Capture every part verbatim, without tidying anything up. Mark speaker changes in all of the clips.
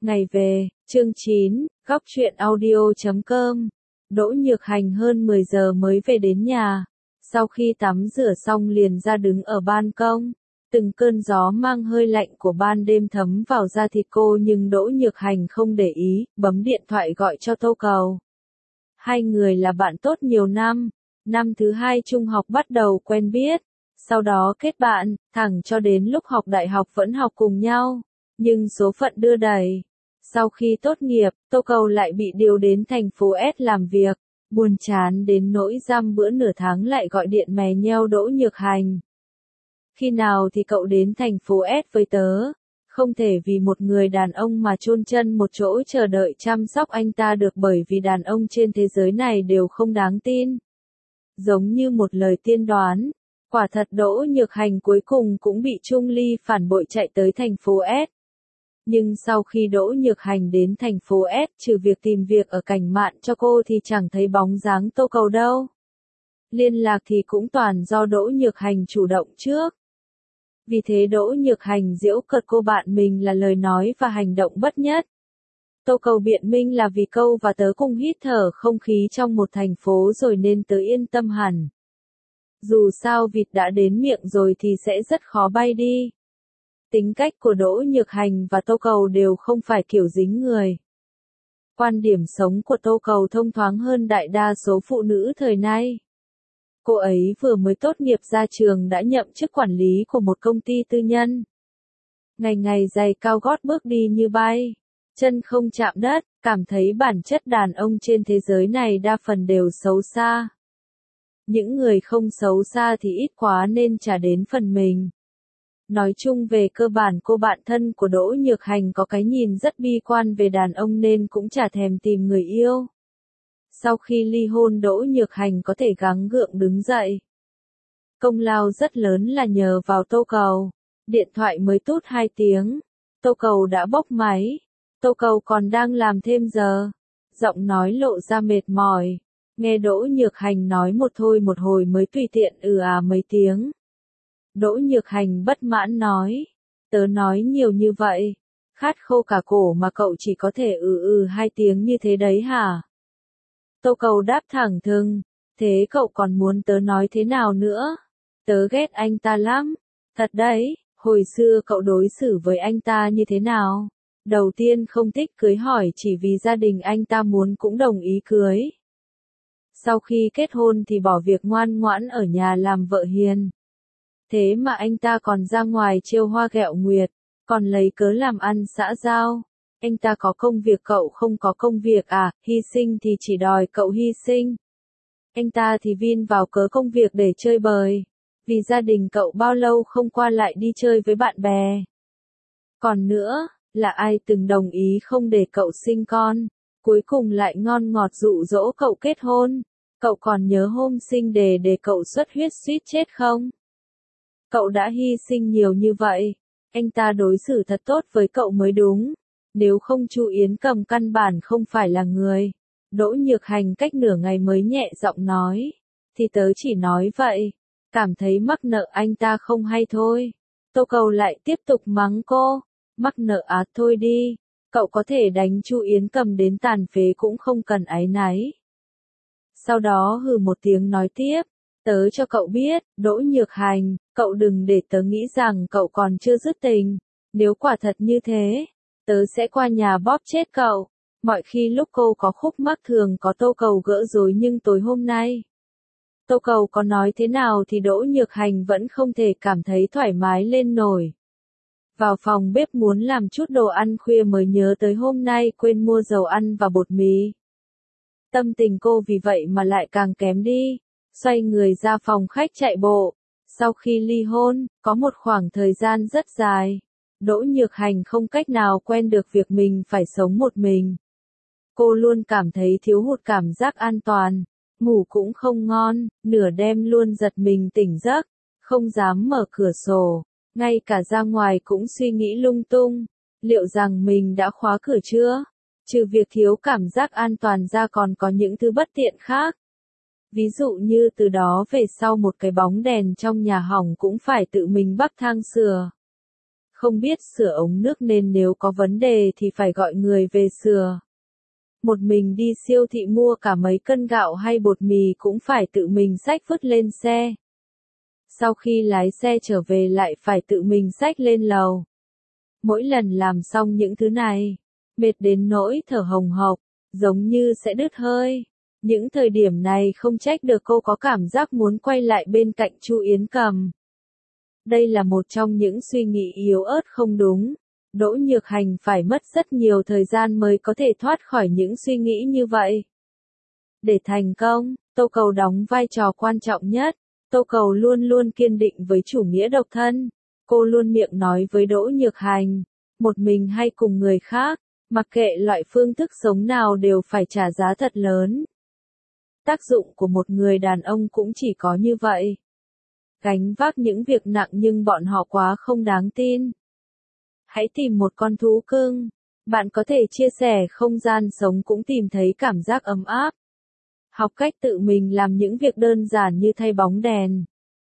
Speaker 1: Ngày về, chương chín, góc truyện audio chấm com. Đỗ Nhược Hành hơn mười giờ mới về đến nhà. Sau khi tắm rửa xong liền ra đứng ở ban công. Từng cơn gió mang hơi lạnh của ban đêm thấm vào da thịt cô nhưng Đỗ Nhược Hành không để ý, bấm điện thoại gọi cho Tô Cầu. Hai người là bạn tốt nhiều năm. Năm thứ hai trung học bắt đầu quen biết. Sau đó kết bạn, thẳng cho đến lúc học đại học vẫn học cùng nhau. Nhưng số phận đưa đẩy. Sau khi tốt nghiệp, Tô Cầu lại bị điều đến thành phố S làm việc. Buồn chán đến nỗi dăm bữa nửa tháng lại gọi điện mè nheo Đỗ Nhược Hành. Khi nào thì cậu đến thành phố S với tớ? Không thể vì một người đàn ông mà chôn chân một chỗ chờ đợi chăm sóc anh ta được, bởi vì đàn ông trên thế giới này đều không đáng tin. Giống như một lời tiên đoán. Quả thật Đỗ Nhược Hành cuối cùng cũng bị Trung Ly phản bội chạy tới thành phố S. Nhưng sau khi Đỗ Nhược Hành đến thành phố S, trừ việc tìm việc ở Cảnh Mạn cho cô thì chẳng thấy bóng dáng Tô Cầu đâu. Liên lạc thì cũng toàn do Đỗ Nhược Hành chủ động trước. Vì thế Đỗ Nhược Hành giễu cợt cô bạn mình là lời nói và hành động bất nhất. Tô Cầu biện minh là vì câu và tớ cùng hít thở không khí trong một thành phố rồi nên tớ yên tâm hẳn. Dù sao vịt đã đến miệng rồi thì sẽ rất khó bay đi. Tính cách của Đỗ Nhược Hành và Tô Cầu đều không phải kiểu dính người. Quan điểm sống của Tô Cầu thông thoáng hơn đại đa số phụ nữ thời nay. Cô ấy vừa mới tốt nghiệp ra trường đã nhậm chức quản lý của một công ty tư nhân. Ngày ngày giày cao gót bước đi như bay, chân không chạm đất, cảm thấy bản chất đàn ông trên thế giới này đa phần đều xấu xa. Những người không xấu xa thì ít quá nên trả đến phần mình. Nói chung về cơ bản cô bạn thân của Đỗ Nhược Hành có cái nhìn rất bi quan về đàn ông nên cũng chả thèm tìm người yêu. Sau khi ly hôn Đỗ Nhược Hành có thể gắng gượng đứng dậy. Công lao rất lớn là nhờ vào Tô Cầu. Điện thoại mới tút hai tiếng. Tô Cầu đã bốc máy. Tô Cầu còn đang làm thêm giờ. Giọng nói lộ ra mệt mỏi. Nghe Đỗ Nhược Hành nói một thôi một hồi mới tùy tiện ừ à mấy tiếng. Đỗ Nhược Hành bất mãn nói. Tớ nói nhiều như vậy. Khát khô cả cổ mà cậu chỉ có thể ừ ừ hai tiếng như thế đấy hả? Tô Cầu đáp thẳng thừng. Thế cậu còn muốn tớ nói thế nào nữa? Tớ ghét anh ta lắm. Thật đấy, hồi xưa cậu đối xử với anh ta như thế nào? Đầu tiên không thích cưới hỏi chỉ vì gia đình anh ta muốn cũng đồng ý cưới. Sau khi kết hôn thì bỏ việc ngoan ngoãn ở nhà làm vợ hiền. Thế mà anh ta còn ra ngoài trêu hoa ghẹo nguyệt, còn lấy cớ làm ăn xã giao. Anh ta có công việc cậu không có công việc à, hy sinh thì chỉ đòi cậu hy sinh. Anh ta thì vin vào cớ công việc để chơi bời. Vì gia đình cậu bao lâu không qua lại đi chơi với bạn bè. Còn nữa, là ai từng đồng ý không để cậu sinh con, cuối cùng lại ngon ngọt dụ dỗ cậu kết hôn. Cậu còn nhớ hôm sinh đề để cậu xuất huyết suýt chết không? Cậu đã hy sinh nhiều như vậy, anh ta đối xử thật tốt với cậu mới đúng. Nếu không Chu Yến Cầm căn bản không phải là người. Đỗ Nhược Hành cách nửa ngày mới nhẹ giọng nói. Thì tớ chỉ nói vậy. Cảm thấy mắc nợ anh ta không hay thôi. Tô Cầu lại tiếp tục mắng cô. Mắc nợ á thôi đi. Cậu có thể đánh Chu Yến Cầm đến tàn phế cũng không cần áy náy. Sau đó hừ một tiếng nói tiếp. Tớ cho cậu biết, Đỗ Nhược Hành, cậu đừng để tớ nghĩ rằng cậu còn chưa dứt tình. Nếu quả thật như thế, tớ sẽ qua nhà bóp chết cậu. Mọi khi lúc cô có khúc mắc thường có Tô Cầu gỡ rối nhưng tối hôm nay. Tô Cầu có nói thế nào thì Đỗ Nhược Hành vẫn không thể cảm thấy thoải mái lên nổi. Vào phòng bếp muốn làm chút đồ ăn khuya mới nhớ tới hôm nay quên mua dầu ăn và bột mì. Tâm tình cô vì vậy mà lại càng kém đi. Xoay người ra phòng khách chạy bộ. Sau khi ly hôn, có một khoảng thời gian rất dài, Đỗ Nhược Hành không cách nào quen được việc mình phải sống một mình. Cô luôn cảm thấy thiếu hụt cảm giác an toàn, ngủ cũng không ngon, nửa đêm luôn giật mình tỉnh giấc, không dám mở cửa sổ, ngay cả ra ngoài cũng suy nghĩ lung tung, liệu rằng mình đã khóa cửa chưa? Trừ việc thiếu cảm giác an toàn ra còn có những thứ bất tiện khác. Ví dụ như từ đó về sau một cái bóng đèn trong nhà hỏng cũng phải tự mình bắc thang sửa. Không biết sửa ống nước nên nếu có vấn đề thì phải gọi người về sửa. Một mình đi siêu thị mua cả mấy cân gạo hay bột mì cũng phải tự mình xách vứt lên xe. Sau khi lái xe trở về lại phải tự mình xách lên lầu. Mỗi lần làm xong những thứ này, mệt đến nỗi thở hồng hộc, giống như sẽ đứt hơi. Những thời điểm này không trách được cô có cảm giác muốn quay lại bên cạnh Chu Yến Cầm. Đây là một trong những suy nghĩ yếu ớt không đúng. Đỗ Nhược Hành phải mất rất nhiều thời gian mới có thể thoát khỏi những suy nghĩ như vậy. Để thành công, Tô Cầu đóng vai trò quan trọng nhất. Tô Cầu luôn luôn kiên định với chủ nghĩa độc thân. Cô luôn miệng nói với Đỗ Nhược Hành, một mình hay cùng người khác, mặc kệ loại phương thức sống nào đều phải trả giá thật lớn. Tác dụng của một người đàn ông cũng chỉ có như vậy. Gánh vác những việc nặng nhưng bọn họ quá không đáng tin. Hãy tìm một con thú cưng. Bạn có thể chia sẻ không gian sống cũng tìm thấy cảm giác ấm áp. Học cách tự mình làm những việc đơn giản như thay bóng đèn,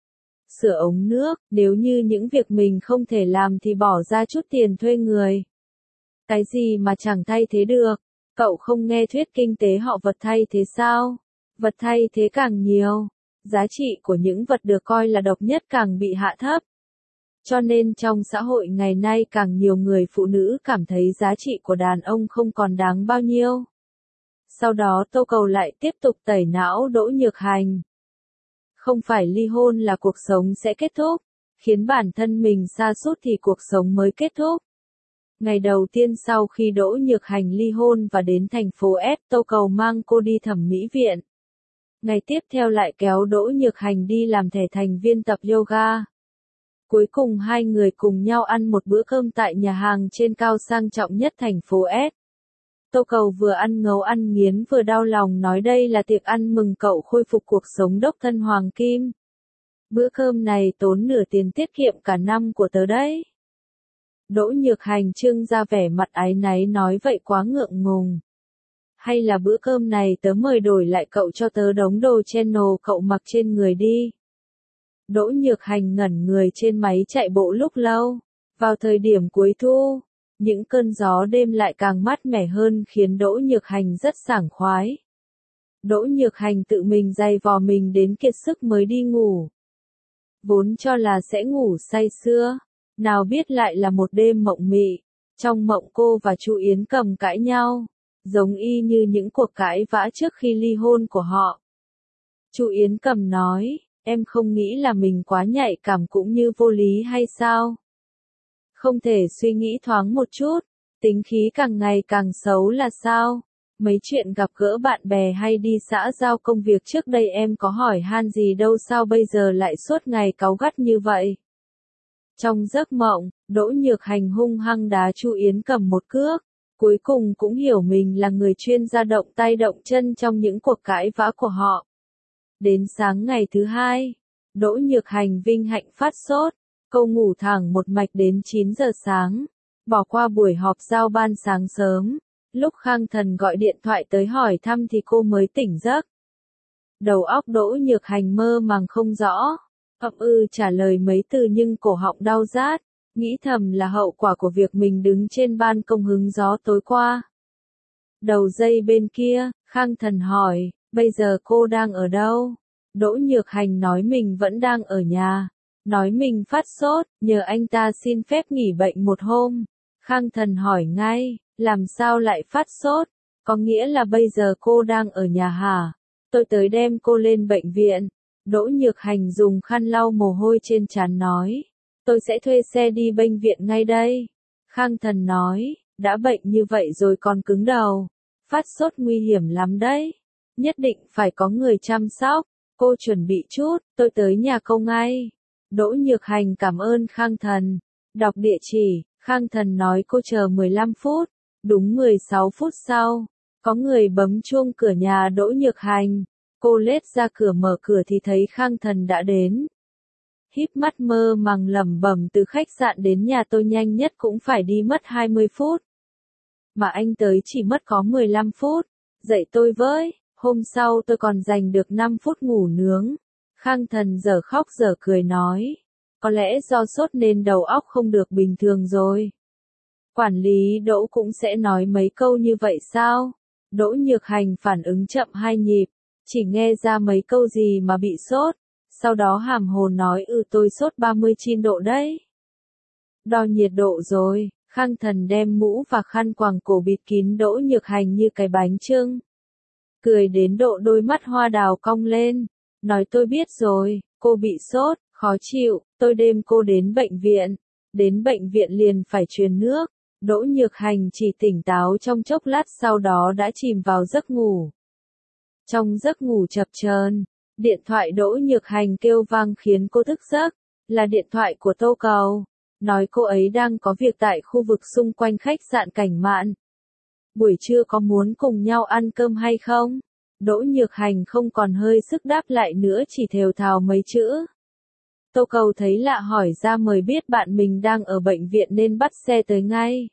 Speaker 1: sửa ống nước, nếu như những việc mình không thể làm thì bỏ ra chút tiền thuê người. Cái gì mà chẳng thay thế được, cậu không nghe thuyết kinh tế họ vật thay thế sao? Vật thay thế càng nhiều, giá trị của những vật được coi là độc nhất càng bị hạ thấp. Cho nên trong xã hội ngày nay càng nhiều người phụ nữ cảm thấy giá trị của đàn ông không còn đáng bao nhiêu. Sau đó Tô Cầu lại tiếp tục tẩy não Đỗ Nhược Hành. Không phải ly hôn là cuộc sống sẽ kết thúc, khiến bản thân mình sa sút thì cuộc sống mới kết thúc. Ngày đầu tiên sau khi Đỗ Nhược Hành ly hôn và đến thành phố S, Tô Cầu mang cô đi thẩm mỹ viện. Ngày tiếp theo lại kéo Đỗ Nhược Hành đi làm thẻ thành viên tập yoga. Cuối cùng hai người cùng nhau ăn một bữa cơm tại nhà hàng trên cao sang trọng nhất thành phố S. Tô Cầu vừa ăn ngấu ăn nghiến vừa đau lòng nói đây là tiệc ăn mừng cậu khôi phục cuộc sống độc thân hoàng kim. Bữa cơm này tốn nửa tiền tiết kiệm cả năm của tớ đấy. Đỗ Nhược Hành trưng ra vẻ mặt áy náy nói vậy quá ngượng ngùng. Hay là bữa cơm này tớ mời đổi lại cậu cho tớ đống đồ channel cậu mặc trên người đi. Đỗ Nhược Hành ngẩn người trên máy chạy bộ lúc lâu. Vào thời điểm cuối thu, những cơn gió đêm lại càng mát mẻ hơn khiến Đỗ Nhược Hành rất sảng khoái. Đỗ Nhược Hành tự mình giày vò mình đến kiệt sức mới đi ngủ. Vốn cho là sẽ ngủ say sưa, nào biết lại là một đêm mộng mị. Trong mộng cô và Chu Yến Cầm cãi nhau, giống y như những cuộc cãi vã trước khi ly hôn của họ. Chu Yến Cầm nói, em không nghĩ là mình quá nhạy cảm cũng như vô lý hay sao? Không thể suy nghĩ thoáng một chút, tính khí càng ngày càng xấu là sao? Mấy chuyện gặp gỡ bạn bè hay đi xã giao công việc trước đây em có hỏi han gì đâu sao bây giờ lại suốt ngày cáu gắt như vậy? Trong giấc mộng, Đỗ Nhược Hành hung hăng đá Chu Yến Cầm một cước, cuối cùng cũng hiểu mình là người chuyên gia động tay động chân trong những cuộc cãi vã của họ. Đến sáng ngày thứ hai, Đỗ Nhược Hành vinh hạnh phát sốt, cô ngủ thẳng một mạch đến chín giờ sáng, bỏ qua buổi họp giao ban sáng sớm. Lúc Khang Thần gọi điện thoại tới hỏi thăm thì cô mới tỉnh giấc. Đầu óc Đỗ Nhược Hành mơ màng không rõ, ậm ừ trả lời mấy từ nhưng cổ họng đau rát, nghĩ thầm là hậu quả của việc mình đứng trên ban công hứng gió tối qua. Đầu dây bên kia, Khang Thần hỏi, bây giờ cô đang ở đâu? Đỗ Nhược Hành nói mình vẫn đang ở nhà, nói mình phát sốt, nhờ anh ta xin phép nghỉ bệnh một hôm. Khang Thần hỏi ngay, làm sao lại phát sốt? Có nghĩa là bây giờ cô đang ở nhà hả? Tôi tới đem cô lên bệnh viện. Đỗ Nhược Hành dùng khăn lau mồ hôi trên trán nói, tôi sẽ thuê xe đi bệnh viện ngay đây. Khang Thần nói, đã bệnh như vậy rồi còn cứng đầu, phát sốt nguy hiểm lắm đấy, nhất định phải có người chăm sóc. Cô chuẩn bị chút, tôi tới nhà cô ngay. Đỗ Nhược Hành cảm ơn Khang Thần, đọc địa chỉ. Khang Thần nói cô chờ mười lăm phút, đúng mười sáu phút sau, có người bấm chuông cửa nhà Đỗ Nhược Hành. Cô lết ra cửa mở cửa thì thấy Khang Thần đã đến. Híp mắt mơ màng lẩm bẩm từ khách sạn đến nhà tôi nhanh nhất cũng phải đi mất hai mươi phút. Mà anh tới chỉ mất có mười lăm phút, dậy tôi với, hôm sau tôi còn dành được năm phút ngủ nướng. Khang Thần dở khóc dở cười nói, có lẽ do sốt nên đầu óc không được bình thường rồi. Quản lý Đỗ cũng sẽ nói mấy câu như vậy sao? Đỗ Nhược Hành phản ứng chậm hai nhịp, chỉ nghe ra mấy câu gì mà bị sốt, sau đó hàm hồ nói ừ tôi sốt ba mươi chín độ đấy. Đo nhiệt độ rồi, Khang Thần đem mũ và khăn quàng cổ bịt kín Đỗ Nhược Hành như cái bánh chưng. Cười đến độ đôi mắt hoa đào cong lên, nói tôi biết rồi, cô bị sốt, khó chịu, tôi đem cô đến bệnh viện, đến bệnh viện liền phải truyền nước. Đỗ Nhược Hành chỉ tỉnh táo trong chốc lát sau đó đã chìm vào giấc ngủ. Trong giấc ngủ chập chờn, điện thoại Đỗ Nhược Hành kêu vang khiến cô thức giấc, là điện thoại của Tô Cầu, nói cô ấy đang có việc tại khu vực xung quanh khách sạn Cảnh Mạn. Buổi trưa có muốn cùng nhau ăn cơm hay không? Đỗ Nhược Hành không còn hơi sức đáp lại nữa chỉ thều thào mấy chữ. Tô Cầu thấy lạ hỏi ra mời biết bạn mình đang ở bệnh viện nên bắt xe tới ngay.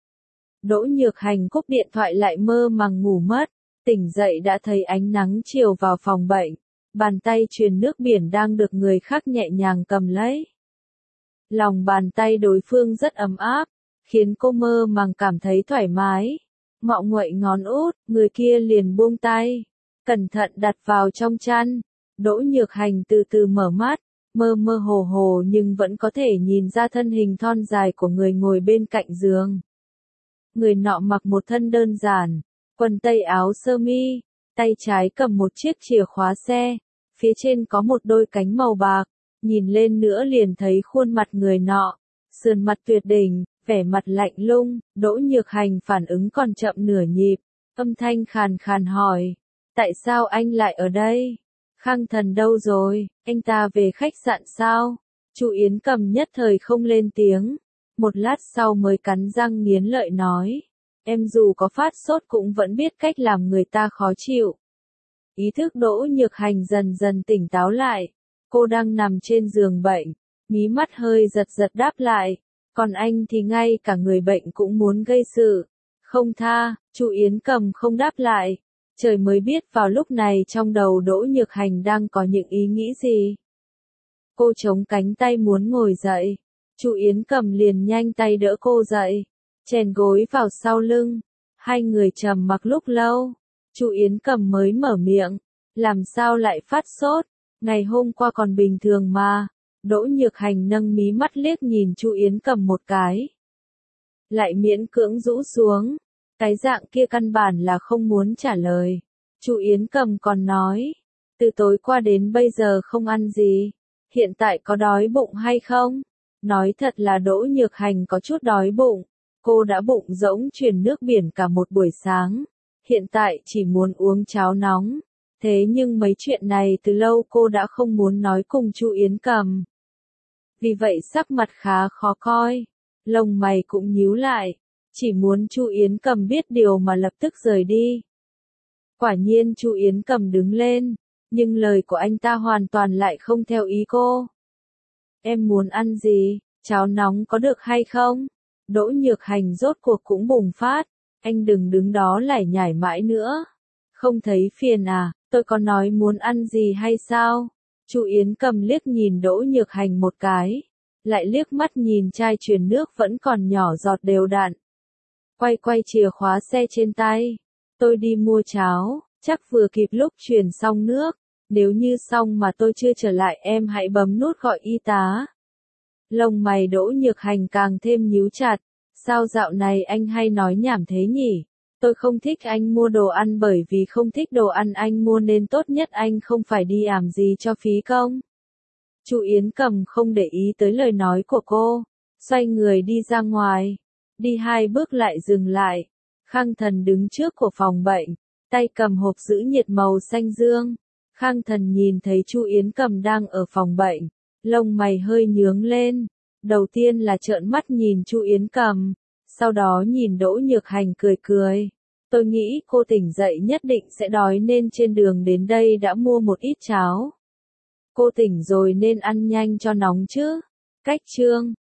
Speaker 1: Đỗ Nhược Hành cúp điện thoại lại mơ màng ngủ mất, tỉnh dậy đã thấy ánh nắng chiều vào phòng bệnh, bàn tay truyền nước biển đang được người khác nhẹ nhàng cầm lấy. Lòng bàn tay đối phương rất ấm áp, khiến cô mơ màng cảm thấy thoải mái. Ngọ nguậy ngón út, người kia liền buông tay, cẩn thận đặt vào trong chăn. Đỗ Nhược Hành từ từ mở mắt, mơ mơ hồ hồ nhưng vẫn có thể nhìn ra thân hình thon dài của người ngồi bên cạnh giường. Người nọ mặc một thân đơn giản, quần tây áo sơ mi, tay trái cầm một chiếc chìa khóa xe, phía trên có một đôi cánh màu bạc, nhìn lên nữa liền thấy khuôn mặt người nọ, sườn mặt tuyệt đỉnh, vẻ mặt lạnh lùng. Đỗ Nhược Hành phản ứng còn chậm nửa nhịp, âm thanh khàn khàn hỏi, tại sao anh lại ở đây? Khang Thần đâu rồi, anh ta về khách sạn sao? Chu Yến Cầm nhất thời không lên tiếng, một lát sau mới cắn răng nghiến lợi nói, em dù có phát sốt cũng vẫn biết cách làm người ta khó chịu. Ý thức Đỗ Nhược Hành dần dần tỉnh táo lại, cô đang nằm trên giường bệnh, mí mắt hơi giật giật đáp lại, còn anh thì ngay cả người bệnh cũng muốn gây sự, không tha. Chu Yến Cầm không đáp lại, trời mới biết vào lúc này trong đầu Đỗ Nhược Hành đang có những ý nghĩ gì. Cô chống cánh tay muốn ngồi dậy, Chu Yến Cầm liền nhanh tay đỡ cô dậy, chèn gối vào sau lưng, hai người trầm mặc lúc lâu, Chu Yến Cầm mới mở miệng, làm sao lại phát sốt, ngày hôm qua còn bình thường mà. Đỗ Nhược Hành nâng mí mắt liếc nhìn Chu Yến Cầm một cái, lại miễn cưỡng rũ xuống, cái dạng kia căn bản là không muốn trả lời. Chu Yến Cầm còn nói, từ tối qua đến bây giờ không ăn gì, hiện tại có đói bụng hay không? Nói thật là Đỗ Nhược Hành có chút đói bụng, cô đã bụng rỗng truyền nước biển cả một buổi sáng, hiện tại chỉ muốn uống cháo nóng, thế nhưng mấy chuyện này từ lâu cô đã không muốn nói cùng Chu Yến Cầm. Vì vậy sắc mặt khá khó coi, lông mày cũng nhíu lại, chỉ muốn Chu Yến Cầm biết điều mà lập tức rời đi. Quả nhiên Chu Yến Cầm đứng lên, nhưng lời của anh ta hoàn toàn lại không theo ý cô. Em muốn ăn gì, cháo nóng có được hay không? Đỗ Nhược Hành rốt cuộc cũng bùng phát, anh đừng đứng đó lải nhải mãi nữa. Không thấy phiền à, tôi có nói muốn ăn gì hay sao? Chu Yến Cầm liếc nhìn Đỗ Nhược Hành một cái, lại liếc mắt nhìn chai truyền nước vẫn còn nhỏ giọt đều đặn. Quay quay chìa khóa xe trên tay, tôi đi mua cháo, chắc vừa kịp lúc truyền xong nước, nếu như xong mà tôi chưa trở lại em hãy bấm nút gọi y tá. Lông mày Đỗ Nhược Hành càng thêm nhíu chặt, sao dạo này anh hay nói nhảm thế nhỉ? Tôi không thích anh mua đồ ăn bởi vì không thích đồ ăn anh mua nên tốt nhất anh không phải đi làm gì cho phí công. Chu Yến Cầm không để ý tới lời nói của cô, xoay người đi ra ngoài, đi hai bước lại dừng lại. Khang Thần đứng trước của phòng bệnh, tay cầm hộp giữ nhiệt màu xanh dương. Khang Thần nhìn thấy Chu Yến Cầm đang ở phòng bệnh, lông mày hơi nhướng lên, đầu tiên là trợn mắt nhìn Chu Yến Cầm, sau đó nhìn Đỗ Nhược Hành cười cười. Tôi nghĩ cô tỉnh dậy nhất định sẽ đói nên trên đường đến đây đã mua một ít cháo. Cô tỉnh rồi nên ăn nhanh cho nóng chứ. Cách chương